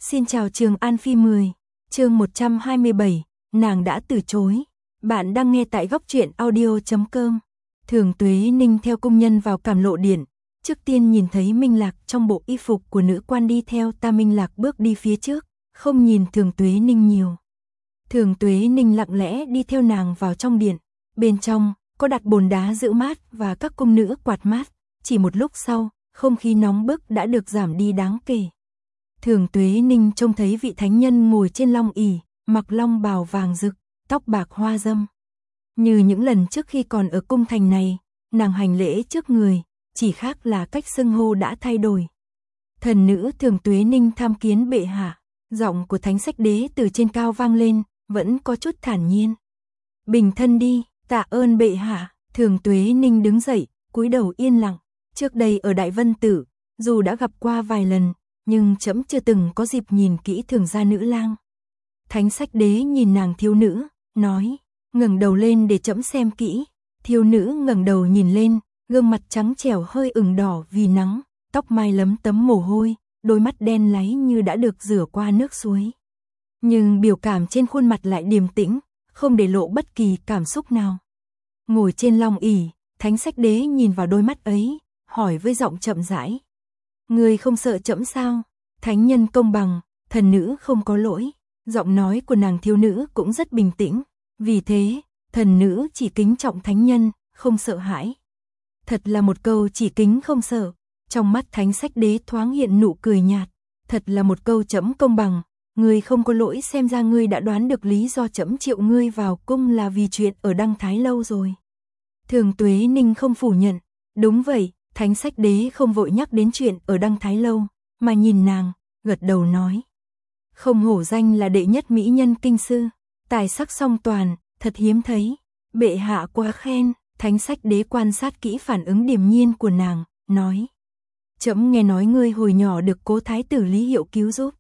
Xin chào Trường An Phi 10, chương 127, nàng đã từ chối. Bạn đang nghe tại góc truyện audio.com. Thường Tuế Ninh theo công nhân vào Càm Lộ Điện, trước tiên nhìn thấy Minh Lạc trong bộ y phục của nữ quan đi theo ta. Minh Lạc bước đi phía trước, không nhìn Thường Tuế Ninh nhiều. Thường Tuế Ninh lặng lẽ đi theo nàng vào trong điện, bên trong có đặt bồn đá giữ mát và các cung nữ quạt mát. Chỉ một lúc sau, không khí nóng bức đã được giảm đi đáng kể. Thường Tuế Ninh trông thấy vị thánh nhân ngồi trên long ỷ, mặc long bào vàng rực, tóc bạc hoa dâm. Như những lần trước khi còn ở cung thành này, nàng hành lễ trước người, chỉ khác là cách xưng hô đã thay đổi. Thần nữ Thường Tuế Ninh tham kiến bệ hạ. Giọng của Thánh Sách Đế từ trên cao vang lên, vẫn có chút thản nhiên. Bình thân đi, tạ ơn bệ hạ. Thường Tuế Ninh đứng dậy, cúi đầu yên lặng. Trước đây ở Đại Vân Tử, dù đã gặp qua vài lần, nhưng trẫm chưa từng có dịp nhìn kỹ Thường gia nữ lang. Thánh Sách Đế nhìn nàng thiếu nữ, nói, ngẩng đầu lên để trẫm xem kỹ. Thiếu nữ ngẩng đầu nhìn lên, gương mặt trắng trẻo hơi ửng đỏ vì nắng, tóc mai lấm tấm mồ hôi, đôi mắt đen láy như đã được rửa qua nước suối. Nhưng biểu cảm trên khuôn mặt lại điềm tĩnh, không để lộ bất kỳ cảm xúc nào. Ngồi trên long ỷ, Thánh Sách Đế nhìn vào đôi mắt ấy, hỏi với giọng chậm rãi. Ngươi không sợ trẫm sao? Thánh nhân công bằng, thần nữ không có lỗi. Giọng nói của nàng thiếu nữ cũng rất bình tĩnh. Vì thế, thần nữ chỉ kính trọng thánh nhân, không sợ hãi. Thật là một câu chỉ kính không sợ. Trong mắt Thánh Sách Đế thoáng hiện nụ cười nhạt. Thật là một câu trẫm công bằng. Ngươi không có lỗi, xem ra ngươi đã đoán được lý do trẫm triệu ngươi vào cung là vì chuyện ở Đăng Thái Lâu rồi. Thường Tuế Ninh không phủ nhận. Đúng vậy, Thánh Sách Đế không vội nhắc đến chuyện ở Đăng Thái Lâu, mà nhìn nàng, gật đầu nói. Không hổ danh là đệ nhất mỹ nhân kinh sư, tài sắc song toàn, thật hiếm thấy. Bệ hạ quá khen. Thánh Sách Đế quan sát kỹ phản ứng điềm nhiên của nàng, nói. Trẫm nghe nói ngươi hồi nhỏ được cố thái tử Lý Hiệu cứu giúp.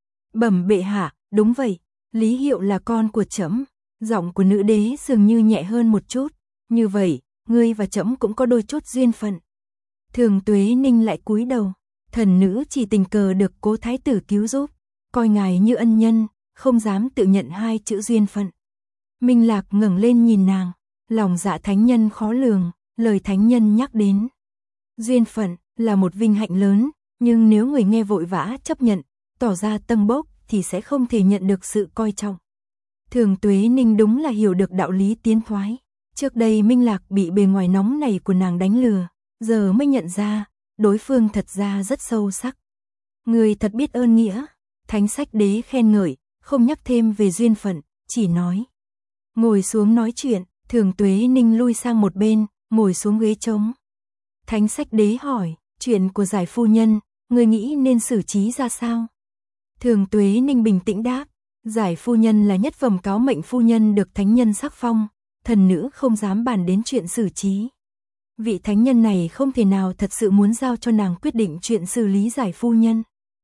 Bẩm bệ hạ, đúng vậy, Lý Hiệu là con của trẫm. Giọng của nữ đế dường như nhẹ hơn một chút. Như vậy, ngươi và trẫm cũng có đôi chút duyên phận. Thường Tuế Ninh lại cúi đầu. Thần nữ chỉ tình cờ được cố thái tử cứu giúp, coi ngài như ân nhân, không dám tự nhận hai chữ duyên phận. Minh Lạc ngẩng lên nhìn nàng, lòng dạ thánh nhân khó lường, lời thánh nhân nhắc đến. Duyên phận là một vinh hạnh lớn, nhưng nếu người nghe vội vã chấp nhận, tỏ ra tâng bốc thì sẽ không thể nhận được sự coi trọng. Thường Tuế Ninh đúng là hiểu được đạo lý tiến thoái. Trước đây Minh Lạc bị bề ngoài nóng này của nàng đánh lừa, giờ mới nhận ra, đối phương thật ra rất sâu sắc. Người thật biết ơn nghĩa. Thánh Sách Đế khen ngợi, không nhắc thêm về duyên phận, chỉ nói. Ngồi xuống nói chuyện. Thường Tuế Ninh lui sang một bên, ngồi xuống ghế trống. Thánh Sách Đế hỏi, chuyện của giải phu nhân, người nghĩ nên xử trí ra sao? Thường Tuế Ninh bình tĩnh đáp, giải phu nhân là nhất phẩm cáo mệnh phu nhân được thánh nhân sắc phong, thần nữ không dám bàn đến chuyện xử trí. Vị thánh nhân này không thể nào thật sự muốn giao cho nàng quyết định chuyện xử lý giải phu nhân.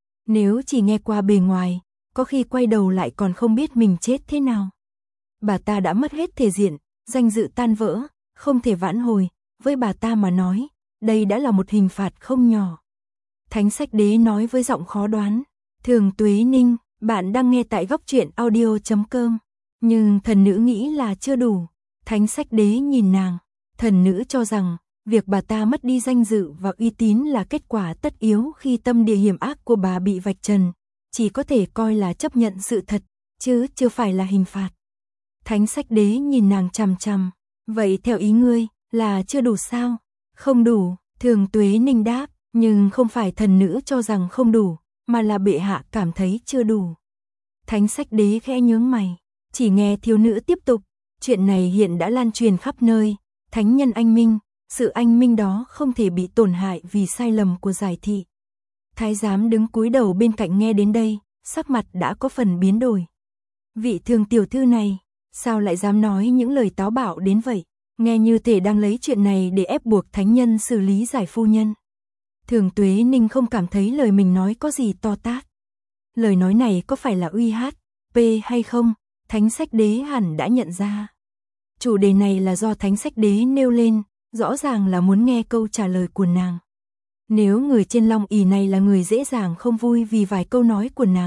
Nếu chỉ nghe qua bề ngoài, có khi quay đầu lại còn không biết mình chết thế nào. Bà ta đã mất hết thể diện, danh dự tan vỡ, không thể vãn hồi, với bà ta mà nói, đây đã là một hình phạt không nhỏ. Thánh Sách Đế nói với giọng khó đoán, Thường Tuế Ninh, bạn đang nghe tại góc truyện audio.com, nhưng thần nữ nghĩ là chưa đủ. Thánh Sách Đế nhìn nàng, thần nữ cho rằng, việc bà ta mất đi danh dự và uy tín là kết quả tất yếu khi tâm địa hiểm ác của bà bị vạch trần, chỉ có thể coi là chấp nhận sự thật, chứ chưa phải là hình phạt. Thánh Sách Đế nhìn nàng chằm chằm, vậy theo ý ngươi, là chưa đủ sao? Không đủ, Thường Tuế Ninh đáp, nhưng không phải thần nữ cho rằng không đủ, mà là bệ hạ cảm thấy chưa đủ. Thánh Sách Đế khẽ nhướng mày, chỉ nghe thiếu nữ tiếp tục, chuyện này hiện đã lan truyền khắp nơi, thánh nhân anh minh, sự anh minh đó không thể bị tổn hại vì sai lầm của giải thị. Thái giám đứng cúi đầu bên cạnh nghe đến đây, sắc mặt đã có phần biến đổi. Vị Thường tiểu thư này, sao lại dám nói những lời táo bạo đến vậy? Nghe như thể đang lấy chuyện này để ép buộc thánh nhân xử lý giải phu nhân. Thường Tuế Ninh không cảm thấy lời mình nói có gì to tát. Lời nói này có phải là uy hát, p hay không? Thánh Sách Đế hẳn đã nhận ra. Chủ đề này là do Thánh Sách Đế nêu lên, rõ ràng là muốn nghe câu trả lời của nàng. Nếu người trên long ỷ này là người dễ dàng không vui vì vài câu nói của nàng,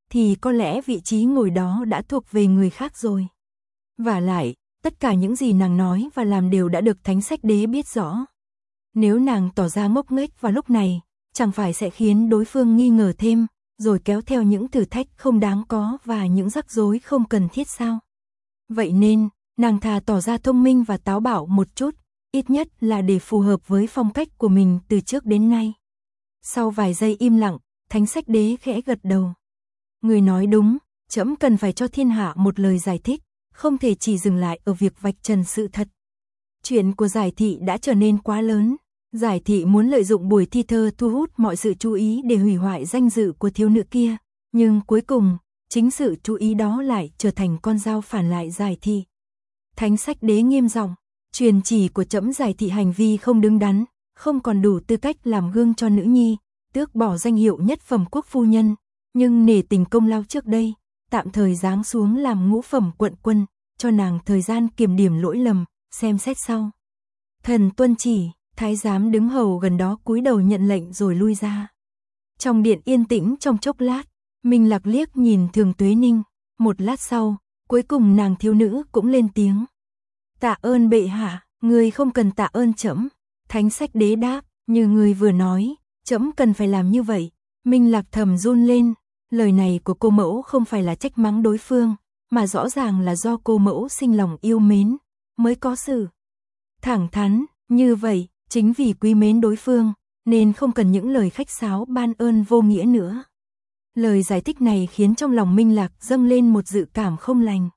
thì có lẽ vị trí ngồi đó đã thuộc về người khác rồi. Vả lại, tất cả những gì nàng nói và làm đều đã được Thánh Sách Đế biết rõ. Nếu nàng tỏ ra ngốc nghếch vào lúc này, chẳng phải sẽ khiến đối phương nghi ngờ thêm, rồi kéo theo những thử thách không đáng có và những rắc rối không cần thiết sao? Vậy nên, nàng thà tỏ ra thông minh và táo bạo một chút, ít nhất là để phù hợp với phong cách của mình từ trước đến nay. Sau vài giây im lặng, Thánh Sách Đế khẽ gật đầu. Người nói đúng, trẫm cần phải cho thiên hạ một lời giải thích, không thể chỉ dừng lại ở việc vạch trần sự thật. Chuyện của Giải Thị đã trở nên quá lớn. Giải Thị muốn lợi dụng buổi thi thơ thu hút mọi sự chú ý để hủy hoại danh dự của thiếu nữ kia, nhưng cuối cùng, chính sự chú ý đó lại trở thành con dao phản lại Giải Thị. Thánh Sách Đế nghiêm giọng, truyền chỉ của trẫm Giải Thị hành vi không đứng đắn, không còn đủ tư cách làm gương cho nữ nhi, tước bỏ danh hiệu nhất phẩm quốc phu nhân, nhưng nể tình công lao trước đây, tạm thời giáng xuống làm ngũ phẩm quận quân, cho nàng thời gian kiểm điểm lỗi lầm, xem xét sau. Thần tuân chỉ. Thái giám đứng hầu gần đó cúi đầu nhận lệnh rồi lui ra. Trong điện yên tĩnh trong chốc lát, Minh Lạc liếc nhìn Thường Tuế Ninh, một lát sau, cuối cùng nàng thiếu nữ cũng lên tiếng. Tạ ơn bệ hạ, người không cần tạ ơn trẫm. Thánh Sách Đế đáp, như người vừa nói, trẫm cần phải làm như vậy. Minh Lạc thầm run lên, lời này của cô mẫu không phải là trách mắng đối phương, mà rõ ràng là do cô mẫu sinh lòng yêu mến, mới có sự thẳng thắn như vậy. Chính vì quý mến đối phương, nên không cần những lời khách sáo ban ơn vô nghĩa nữa. Lời giải thích này khiến trong lòng Minh Lạc dâng lên một dự cảm không lành.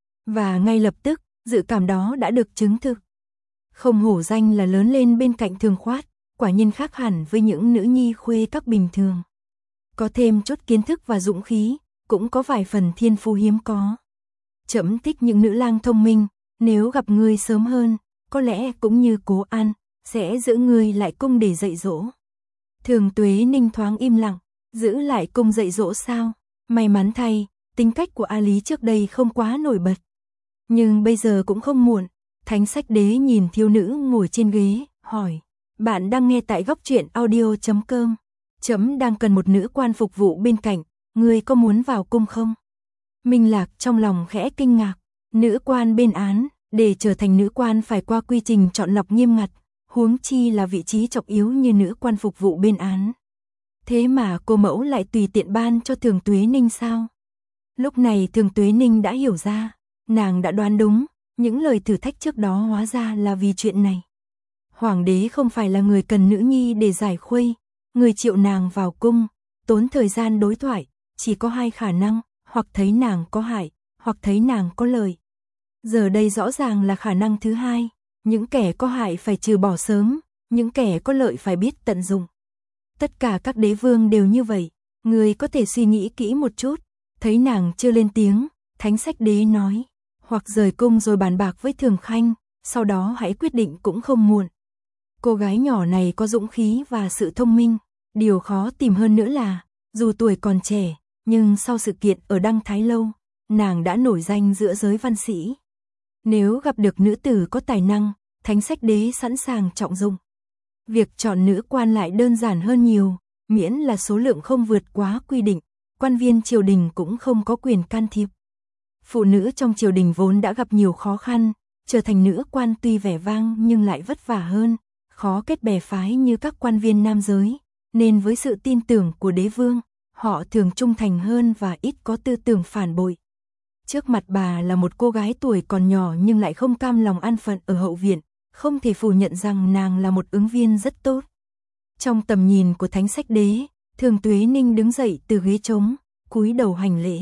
Và ngay lập tức, dự cảm đó đã được chứng thực. Không hổ danh là lớn lên bên cạnh Thường Khoát, quả nhiên khác hẳn với những nữ nhi khuê các bình thường. Có thêm chút kiến thức và dũng khí, cũng có vài phần thiên phú hiếm có. Trẫm thích những nữ lang thông minh, nếu gặp ngươi sớm hơn, có lẽ cũng như Cố An, sẽ giữ ngươi lại cung để dạy dỗ. Thường Tuế Ninh thoáng im lặng, giữ lại cung dạy dỗ sao? May mắn thay, tính cách của A Lý trước đây không quá nổi bật. Nhưng bây giờ cũng không muộn. Thánh Sách Đế nhìn thiếu nữ ngồi trên ghế, hỏi. Bạn đang nghe tại góc truyện audio.com. Trẫm đang cần một nữ quan phục vụ bên cạnh, ngươi có muốn vào cung không? Minh Lạc trong lòng khẽ kinh ngạc. Nữ quan bên án, để trở thành nữ quan phải qua quy trình chọn lọc nghiêm ngặt, huống chi là vị trí trọng yếu như nữ quan phục vụ bên án. Thế mà cô mẫu lại tùy tiện ban cho Thường Tuế Ninh sao? Lúc này Thường Tuế Ninh đã hiểu ra, nàng đã đoán đúng, những lời thử thách trước đó hóa ra là vì chuyện này. Hoàng đế không phải là người cần nữ nhi để giải khuây, người triệu nàng vào cung, tốn thời gian đối thoại, chỉ có hai khả năng, hoặc thấy nàng có hại, hoặc thấy nàng có lợi. Giờ đây rõ ràng là khả năng thứ hai, những kẻ có hại phải trừ bỏ sớm, những kẻ có lợi phải biết tận dụng. Tất cả các đế vương đều như vậy, người có thể suy nghĩ kỹ một chút. Thấy nàng chưa lên tiếng, Thánh Sách Đế nói, hoặc rời cung rồi bàn bạc với Thường Khanh, sau đó hãy quyết định cũng không muộn. Cô gái nhỏ này có dũng khí và sự thông minh, điều khó tìm hơn nữa là, dù tuổi còn trẻ, nhưng sau sự kiện ở Đăng Thái Lâu, nàng đã nổi danh giữa giới văn sĩ. Nếu gặp được nữ tử có tài năng, Thánh Sách Đế sẵn sàng trọng dụng. Việc chọn nữ quan lại đơn giản hơn nhiều, miễn là số lượng không vượt quá quy định, quan viên triều đình cũng không có quyền can thiệp. Phụ nữ trong triều đình vốn đã gặp nhiều khó khăn, trở thành nữ quan tuy vẻ vang nhưng lại vất vả hơn, khó kết bè phái như các quan viên nam giới, nên với sự tin tưởng của đế vương, họ thường trung thành hơn và ít có tư tưởng phản bội. Trước mặt bà là một cô gái tuổi còn nhỏ nhưng lại không cam lòng an phận ở hậu viện, không thể phủ nhận rằng nàng là một ứng viên rất tốt. Trong tầm nhìn của Thánh Sách Đế, Thường Tuế Ninh đứng dậy từ ghế trống, cúi đầu hành lễ.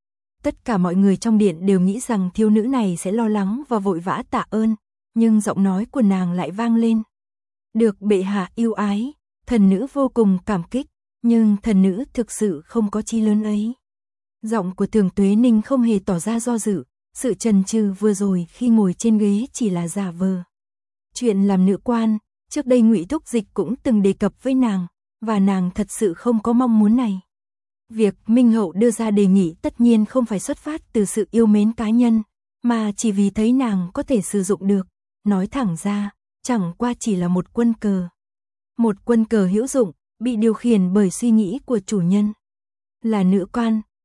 Tất cả mọi người trong điện đều nghĩ rằng thiếu nữ này sẽ lo lắng và vội vã tạ ơn, nhưng giọng nói của nàng lại vang lên. Được bệ hạ yêu ái, thần nữ vô cùng cảm kích, nhưng thần nữ thực sự không có chi lớn ấy. Giọng của Thường Tuế Ninh không hề tỏ ra do dự, sự chần chừ vừa rồi khi ngồi trên ghế chỉ là giả vờ. Chuyện làm nữ quan, trước đây Ngụy Thúc Dịch cũng từng đề cập với nàng, và nàng thật sự không có mong muốn này. Việc Minh Hậu đưa ra đề nghị tất nhiên không phải xuất phát từ sự yêu mến cá nhân, mà chỉ vì thấy nàng có thể sử dụng được. Nói thẳng ra, chẳng qua chỉ là một quân cờ. Một quân cờ hữu dụng, bị điều khiển bởi suy nghĩ của chủ nhân. Là nữ quan,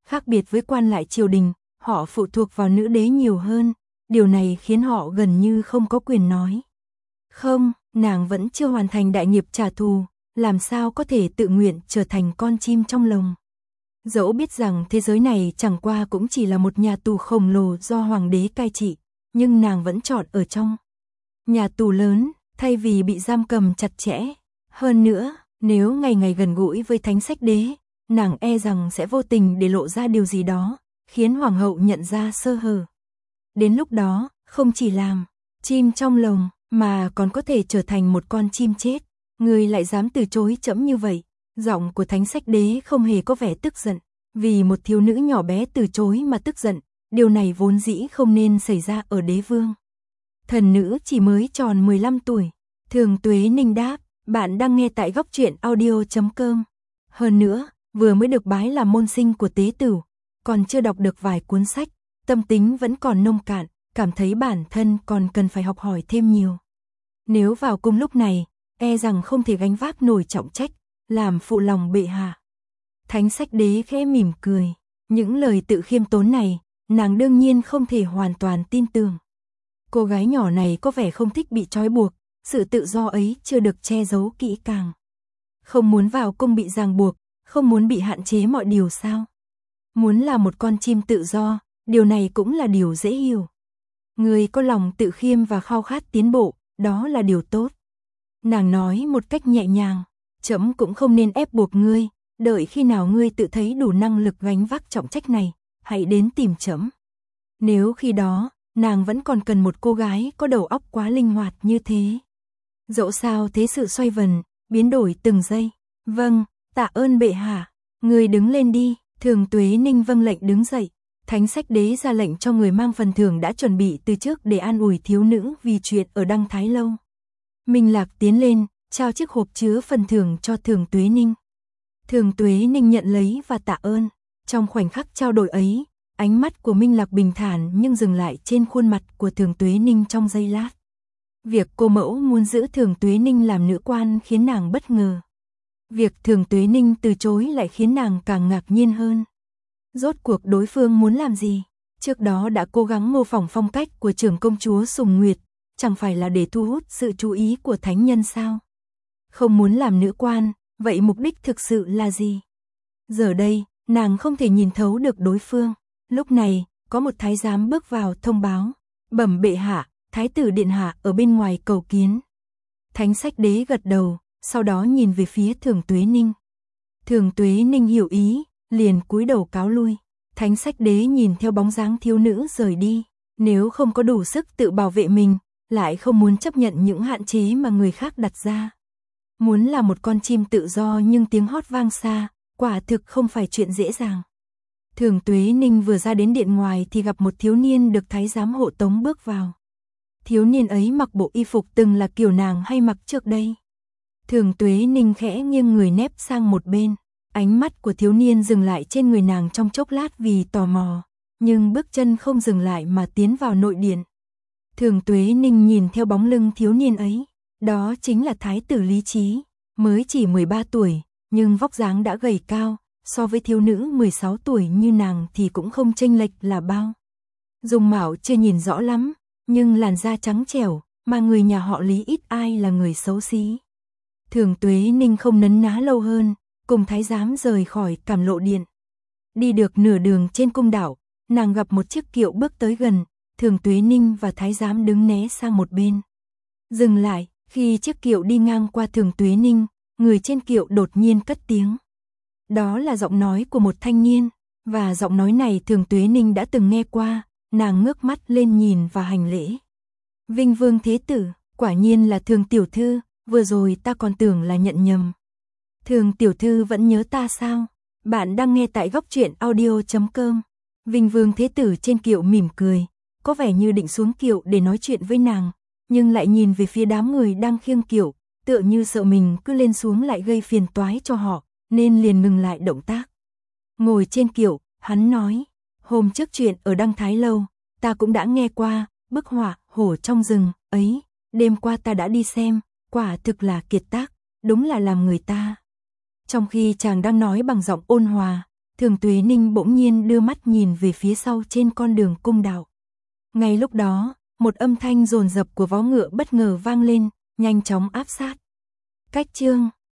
Khác biệt với quan lại triều đình, họ phụ thuộc vào nữ đế nhiều hơn, điều này khiến họ gần như không có quyền nói. Không, nàng vẫn chưa hoàn thành đại nghiệp trả thù, làm sao có thể tự nguyện trở thành con chim trong lồng. Dẫu biết rằng thế giới này chẳng qua cũng chỉ là một nhà tù khổng lồ do hoàng đế cai trị, nhưng nàng vẫn chọn ở trong nhà tù lớn, thay vì bị giam cầm chặt chẽ. Hơn nữa, nếu ngày ngày gần gũi với Thánh Sách Đế, nàng e rằng sẽ vô tình để lộ ra điều gì đó, khiến hoàng hậu nhận ra sơ hở. Đến lúc đó, không chỉ làm chim trong lồng, mà còn có thể trở thành một con chim chết. Ngươi lại dám từ chối trẫm như vậy? Giọng của Thánh Sách Đế không hề có vẻ tức giận, vì một thiếu nữ nhỏ bé từ chối mà tức giận, điều này vốn dĩ không nên xảy ra ở đế vương. Thần nữ chỉ mới tròn 15 tuổi. Thường Tuế Ninh đáp, bạn đang nghe tại góc truyện audio.com. Hơn nữa, vừa mới được bái làm môn sinh của tế tửu, còn chưa đọc được vài cuốn sách, tâm tính vẫn còn nông cạn, cảm thấy bản thân còn cần phải học hỏi thêm nhiều. Nếu vào cung lúc này, e rằng không thể gánh vác nổi trọng trách, làm phụ lòng bệ hạ. Thánh Sách Đế khẽ mỉm cười, những lời tự khiêm tốn này, nàng đương nhiên không thể hoàn toàn tin tưởng. Cô gái nhỏ này có vẻ không thích bị trói buộc, sự tự do ấy chưa được che giấu kỹ càng. Không muốn vào cung bị ràng buộc, không muốn bị hạn chế mọi điều sao? Muốn là một con chim tự do, điều này cũng là điều dễ hiểu. Người có lòng tự khiêm và khao khát tiến bộ, đó là điều tốt. Nàng nói một cách nhẹ nhàng, trẫm cũng không nên ép buộc ngươi, đợi khi nào ngươi tự thấy đủ năng lực gánh vác trọng trách này, hãy đến tìm trẫm. Nếu khi đó, nàng vẫn còn cần một cô gái có đầu óc quá linh hoạt như thế. Dẫu sao thế sự xoay vần, biến đổi từng giây. Vâng, tạ ơn bệ hạ, người đứng lên đi. Thường Tuế Ninh vâng lệnh đứng dậy. Thánh Sách Đế ra lệnh cho người mang phần thưởng đã chuẩn bị từ trước để an ủi thiếu nữ vì chuyện ở Đăng Thái Lâu. Minh Lạc tiến lên, trao chiếc hộp chứa phần thưởng cho Thường Tuế Ninh. Thường Tuế Ninh nhận lấy và tạ ơn. Trong khoảnh khắc trao đổi ấy, ánh mắt của Minh Lạc bình thản nhưng dừng lại trên khuôn mặt của Thường Tuế Ninh trong giây lát. Việc cô mẫu muốn giữ Thường Tuế Ninh làm nữ quan khiến nàng bất ngờ. Việc Thường Tuế Ninh từ chối lại khiến nàng càng ngạc nhiên hơn. Rốt cuộc đối phương muốn làm gì? Trước đó đã cố gắng mô phỏng phong cách của trưởng công chúa Sùng Nguyệt, chẳng phải là để thu hút sự chú ý của thánh nhân sao? Không muốn làm nữ quan, vậy mục đích thực sự là gì? Giờ đây, nàng không thể nhìn thấu được đối phương. Lúc này, có một thái giám bước vào thông báo. Bẩm bệ hạ, thái tử điện hạ ở bên ngoài cầu kiến. Thánh Sách Đế gật đầu, sau đó nhìn về phía Thường Tuế Ninh. Thường Tuế Ninh hiểu ý, liền cúi đầu cáo lui. Thánh Sách Đế nhìn theo bóng dáng thiếu nữ rời đi. Nếu không có đủ sức tự bảo vệ mình, lại không muốn chấp nhận những hạn chế mà người khác đặt ra. Muốn là một con chim tự do nhưng tiếng hót vang xa, quả thực không phải chuyện dễ dàng. Thường Tuế Ninh vừa ra đến điện ngoài thì gặp một thiếu niên được thái giám hộ tống bước vào. Thiếu niên ấy mặc bộ y phục từng là kiểu nàng hay mặc trước đây. Thường Tuế Ninh khẽ nghiêng người nép sang một bên. Ánh mắt của thiếu niên dừng lại trên người nàng trong chốc lát vì tò mò, nhưng bước chân không dừng lại mà tiến vào nội điện. Thường Tuế Ninh nhìn theo bóng lưng thiếu niên ấy, đó chính là thái tử Lý Trí, mới chỉ 13 tuổi, nhưng vóc dáng đã gầy cao, so với thiếu nữ 16 tuổi như nàng thì cũng không chênh lệch là bao. Dung mạo chưa nhìn rõ lắm, nhưng làn da trắng trẻo, mà người nhà họ Lý ít ai là người xấu xí. Thường Tuế Ninh không nấn ná lâu hơn, cùng thái giám rời khỏi Cảm Lộ Điện. Đi được nửa đường trên cung đảo, nàng gặp một chiếc kiệu bước tới gần, Thường Tuế Ninh và thái giám đứng né sang một bên. Dừng lại, khi chiếc kiệu đi ngang qua Thường Tuế Ninh, người trên kiệu đột nhiên cất tiếng. Đó là giọng nói của một thanh niên, và giọng nói này Thường Tuế Ninh đã từng nghe qua, nàng ngước mắt lên nhìn và hành lễ. Vinh Vương Thế Tử, quả nhiên là Thường tiểu thư, vừa rồi ta còn tưởng là nhận nhầm. Thường tiểu thư vẫn nhớ ta sao? Bạn đang nghe tại góc truyện audio.com. Vinh Vương Thế Tử trên kiệu mỉm cười, có vẻ như định xuống kiệu để nói chuyện với nàng, nhưng lại nhìn về phía đám người đang khiêng kiệu, tựa như sợ mình cứ lên xuống lại gây phiền toái cho họ, nên liền ngừng lại động tác. Ngồi trên kiệu, hắn nói, hôm trước chuyện ở Đăng Thái Lâu, ta cũng đã nghe qua, bức họa hổ trong rừng ấy, đêm qua ta đã đi xem, quả thực là kiệt tác, đúng là làm người ta. Trong khi chàng đang nói bằng giọng ôn hòa, Thường Tuế Ninh bỗng nhiên đưa mắt nhìn về phía sau trên con đường cung đạo. Ngay lúc đó, một âm thanh dồn dập của vó ngựa bất ngờ vang lên, nhanh chóng áp sát. Cách chương